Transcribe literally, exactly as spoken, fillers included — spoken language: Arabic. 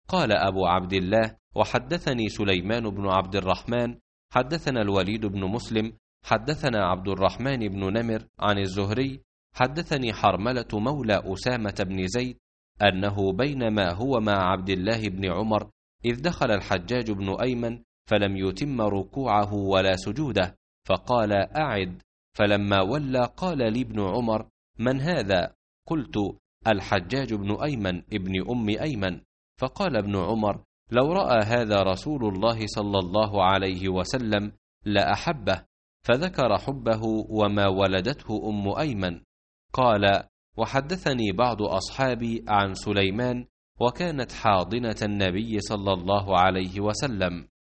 قال أبو عبد الله: وحدثني سليمان بن عبد الرحمن حدثنا الوليد بن مسلم حدثنا عبد الرحمن بن نمر عن الزهري حدثني حرملة مولى أسامة بن زيد أنه بينما هو مع عبد الله بن عمر إذ دخل الحجاج بن أيمن فلم يتم ركوعه ولا سجوده، فقال: أعد. فلما ولى قال لي ابن عمر: من هذا؟ قلت: الحجاج بن أيمن ابن أم أيمن. فقال ابن عمر: لو رأى هذا رسول الله صلى الله عليه وسلم لأحبه، فذكر حبه وما ولدته أم أيمن. قال: وحدثني بعض أصحابي عن سليمان، وكانت حاضنة النبي صلى الله عليه وسلم.